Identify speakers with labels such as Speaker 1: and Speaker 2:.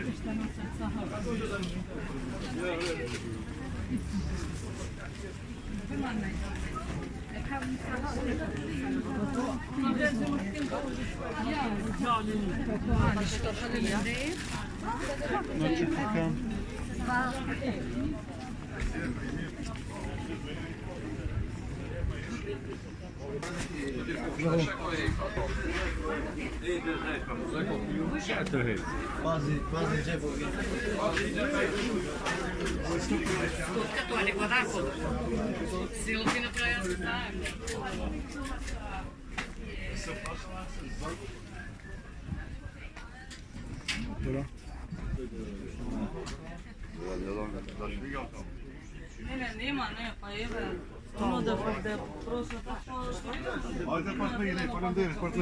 Speaker 1: Quasi c'è poco.
Speaker 2: Tocca guarda, se lo fino a nema, ne, pa je ono da prošlo tako što...
Speaker 3: Ajde, pa smo ide, pa nam